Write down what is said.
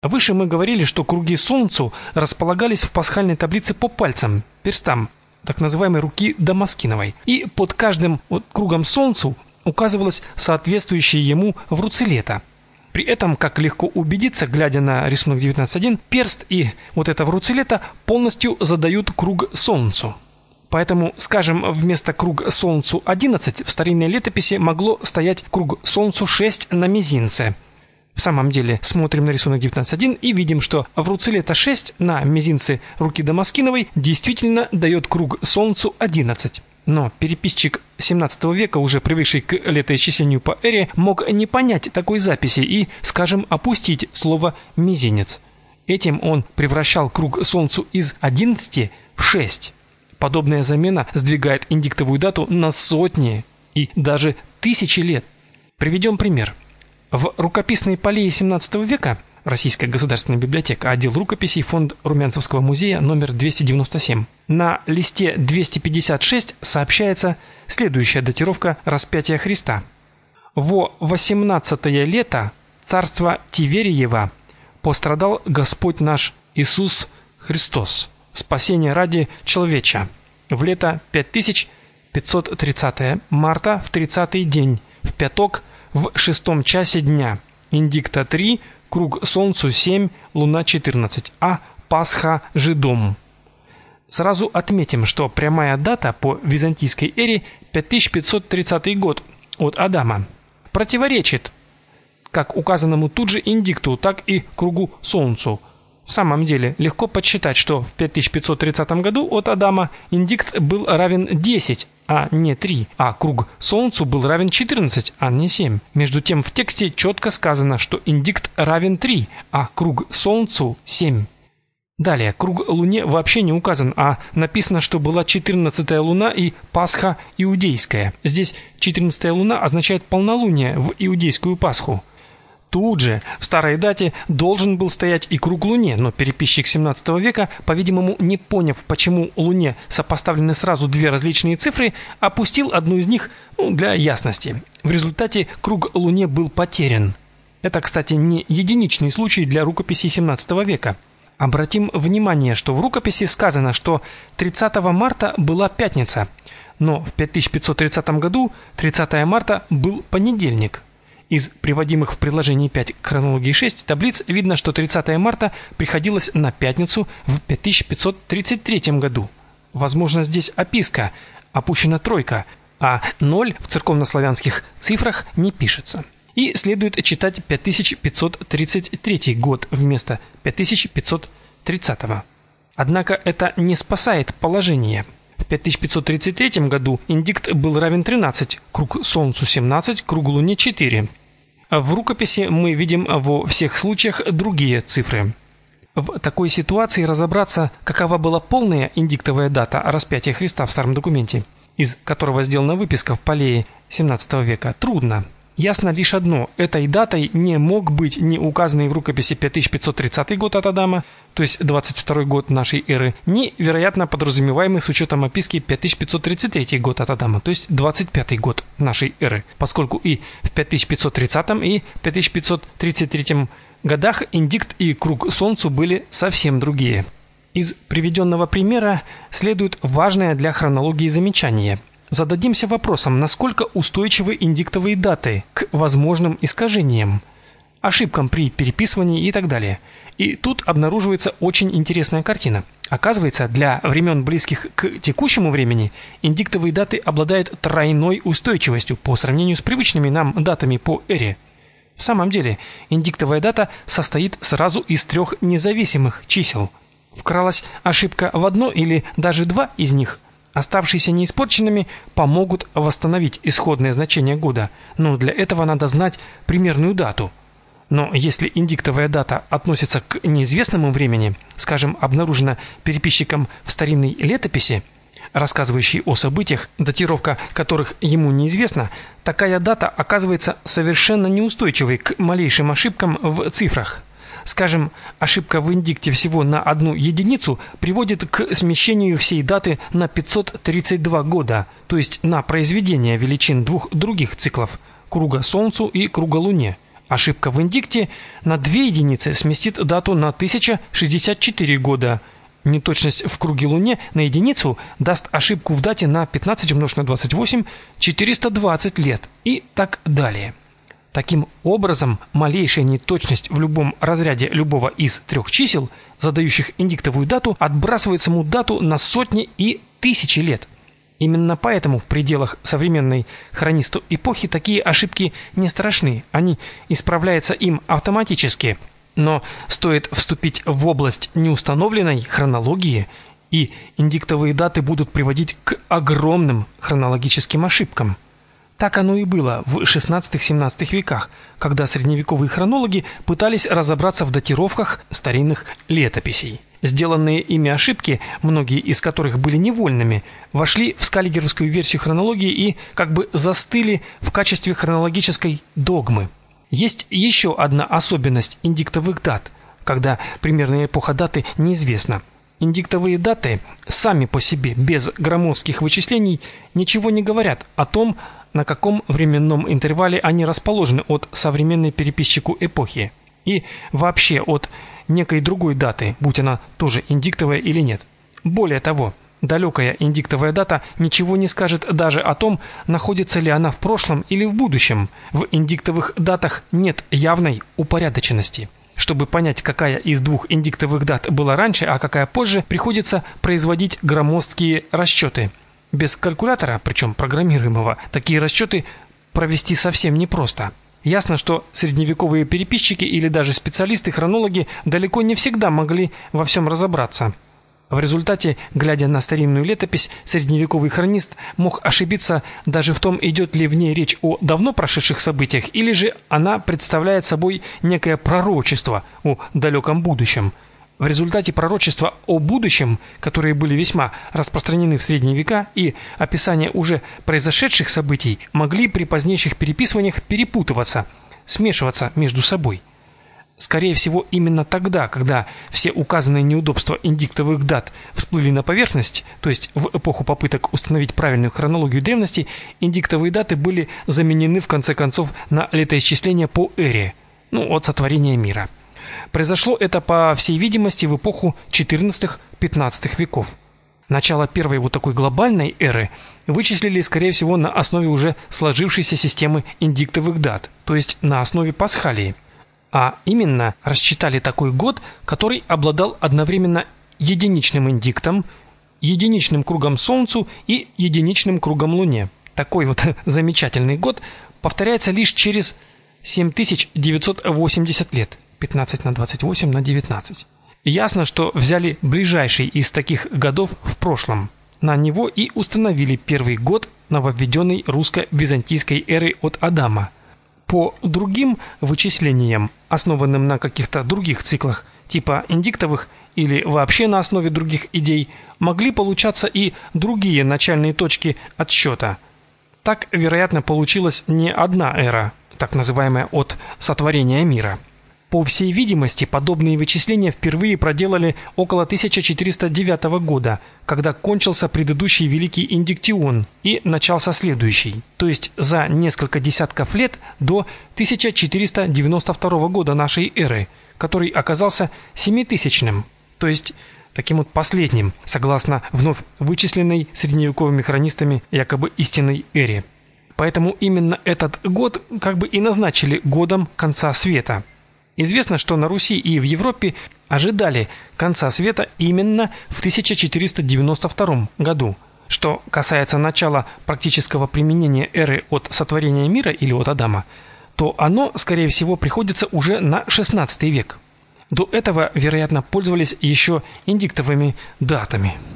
Выше мы говорили, что круги Солнцу располагались в пасхальной таблице по пальцам, перстам, так называемой руки Дамаскиновой. И под каждым кругом Солнцу указывалось соответствующее ему вруцелета. При этом, как легко убедиться, глядя на рисунок 19.1, перст и эта вруцелета полностью задают круг Солнцу. Поэтому, скажем, вместо круг Солнцу 11 в старинной летописи могло стоять круг Солнцу 6 на мизинце. В самом деле, смотрим на рисунок 19.1 и видим, что вруцелета 6 на мизинце руки Дамаскиновой действительно дает круг Солнцу 11. Но переписчик 17 века, уже привыкший к летоисчислению по эре, мог не понять такой записи и, скажем, опустить слово «мизинец». Этим он превращал круг Солнцу из 11 в 6. Подобная замена сдвигает индиктовую дату на сотни и даже тысячи лет. Приведем пример. В рукописной полее 17 века Российская государственная библиотека, отдел рукописей, фонд Румянцевского музея, номер 297. На листе 256 сообщается следующая датировка распятия Христа. Во 18-е лето царства Тивериева пострадал Господь наш Иисус Христос, спасение ради человеча. В лето 5530 марта в 30-й день, в пяток, в 6 часе дня. Индикта 3, круг Солнцу 7, Луна 14, а Пасха жидом. Сразу отметим, что прямая дата по византийской эре 5530 год от Адама противоречит как указанному тут же индикту, так и кругу Солнцу. В самом деле, легко подсчитать, что в 5530 году от Адама индикт был равен 10, а не 3, а круг Солнцу был равен 14, а не 7. Между тем в тексте четко сказано, что индикт равен 3, а круг Солнцу 7. Далее, круг Луне вообще не указан, а написано, что была 14-я луна и Пасха иудейская. Здесь 14-я луна означает полнолуние в иудейскую Пасху. Тут же, в старой дате, должен был стоять и круг Луне, но переписчик 17 века, по-видимому, не поняв, почему Луне сопоставлены сразу две различные цифры, опустил одну из них для ясности. В результате круг Луне был потерян. Это, кстати, не единичный случай для рукописей 17 века. Обратим внимание, что в рукописи сказано, что 30 марта была пятница, но в 5530 году 30 марта был понедельник. Из приводимых в приложении 5 к хронологии 6 таблиц видно, что 30 марта приходилось на пятницу в 5533 году. Возможно, здесь описка, опущена тройка, а 0 в церковнославянских цифрах не пишется. И следует читать 5533 год вместо 5530. Однако это не спасает положение. В 5533 году индикт был равен 13, круг Солнцу 17, круг Луне 4. В рукописи мы видим во всех случаях другие цифры. В такой ситуации разобраться, какова была полная индиктовая дата распятия Христа в старом документе, из которого сделана выписка в полее 17 века, трудно. Ясно лишь одно: этой датой не мог быть ни указанный в рукописи 5530 год от Адама, то есть 22 год нашей эры, ни, вероятно, подразумеваемый с учетом описки 5533 год от Адама, то есть 25 год нашей эры, поскольку и в 5530 и 5533 годах индикт и круг Солнцу были совсем другие. Из приведенного примера следует важное для хронологии замечание. Зададимся вопросом, насколько устойчивы индиктовые даты к возможным искажениям, ошибкам при переписывании и так далее. И тут обнаруживается очень интересная картина. Оказывается, для времен близких к текущему времени индиктовые даты обладают тройной устойчивостью по сравнению с привычными нам датами по эре. В самом деле, индиктовая дата состоит сразу из трех независимых чисел. Вкралась ошибка в одно или даже два из них, оставшиеся неиспорченными помогут восстановить исходное значение года, но для этого надо знать примерную дату. Но если индиктовая дата относится к неизвестному времени, скажем, обнаружена переписчиком в старинной летописи, рассказывающей о событиях, датировка которых ему неизвестна, такая дата оказывается совершенно неустойчивой к малейшим ошибкам в цифрах. Скажем, ошибка в индикте всего на одну единицу приводит к смещению всей даты на 532 года, то есть на произведение величин двух других циклов – круга Солнцу и круга Луне. Ошибка в индикте на 2 единицы сместит дату на 1064 года. Неточность в круге Луне на единицу даст ошибку в дате на 15 умножить на 28 420 лет и так далее. Таким образом, малейшая неточность в любом разряде любого из 3 чисел, задающих индиктовую дату, отбрасывает саму дату на сотни и тысячи лет. Именно поэтому в пределах современной хронисту эпохи такие ошибки не страшны, они исправляются им автоматически. Но стоит вступить в область неустановленной хронологии, и индиктовые даты будут приводить к огромным хронологическим ошибкам. Так оно и было в XVI-XVII веках, когда средневековые хронологи пытались разобраться в датировках старинных летописей. Сделанные ими ошибки, многие из которых были невольными, вошли в скаллигеровскую версию хронологии и как бы застыли в качестве хронологической догмы. Есть еще одна особенность индиктовых дат, когда примерная эпоха даты неизвестна. Индиктовые даты сами по себе, без громоздких вычислений, ничего не говорят о том, на каком временном интервале они расположены от современной переписчику эпохи и вообще от некой другой даты, будь она тоже индиктовая или нет. Более того, далекая индиктовая дата ничего не скажет даже о том, находится ли она в прошлом или в будущем. В индиктовых датах нет явной упорядоченности. Чтобы понять, какая из двух индиктовых дат была раньше, а какая позже, приходится производить громоздкие расчеты. Без калькулятора, причем программируемого, такие расчеты провести совсем непросто. Ясно, что средневековые переписчики или даже специалисты-хронологи далеко не всегда могли во всем разобраться. В результате, глядя на старинную летопись, средневековый хронист мог ошибиться даже в том, идет ли в ней речь о давно прошедших событиях, или же она представляет собой некое пророчество о далеком будущем. В результате пророчества о будущем, которые были весьма распространены в средние века, и описания уже произошедших событий могли при позднейших переписываниях перепутываться, смешиваться между собой. Скорее всего, именно тогда, когда все указанные неудобства индиктовых дат всплыли на поверхность, то есть в эпоху попыток установить правильную хронологию древности, индиктовые даты были заменены в конце концов на летоисчисление по эре, от сотворения мира. Произошло это, по всей видимости, в эпоху XIV-XV веков. Начало первой такой глобальной эры вычислили, скорее всего, на основе уже сложившейся системы индиктовых дат, то есть на основе Пасхалии. А именно, рассчитали такой год, который обладал одновременно единичным индиктом, единичным кругом Солнцу и единичным кругом Луне. Такой замечательный год повторяется лишь через 7980 лет, 15 на 28 на 19. Ясно, что взяли ближайший из таких годов в прошлом. На него и установили первый год нововведенной русско-византийской эры от Адама. По другим вычислениям, основанным на каких-то других циклах, типа индиктовых или вообще на основе других идей, могли получаться и другие начальные точки отсчета. Так, вероятно, получилась не одна эра, так называемая от сотворения мира. По всей видимости, подобные вычисления впервые проделали около 1409 года, когда кончился предыдущий Великий Индиктион и начался следующий, то есть за несколько десятков лет до 1492 года нашей эры, который оказался 7000-м, то есть таким последним, согласно вновь вычисленной средневековыми хронистами якобы истинной эре. Поэтому именно этот год и назначили годом конца света. Известно, что на Руси и в Европе ожидали конца света именно в 1492 году. Что касается начала практического применения эры от сотворения мира или от Адама, то оно, скорее всего, приходится уже на XVI век. До этого, вероятно, пользовались еще индиктовыми датами.